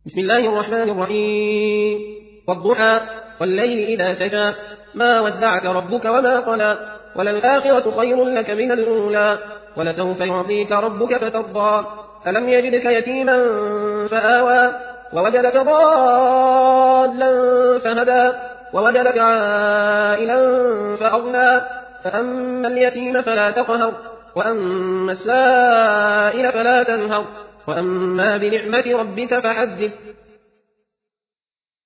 بسم الله الرحمن الرحيم والضحى والليل إذا سجى ما ودعك ربك وما قلى وللآخرة خير لك من الأولى ولسوف يعطيك ربك فترضى ألم يجدك يتيما فآوى ووجدك ضالا فهدى ووجدك عائلا فأغنى فأما اليتيم فلا تقهر وأما السائل فلا تنهر وأما بنعمة ربك فحدث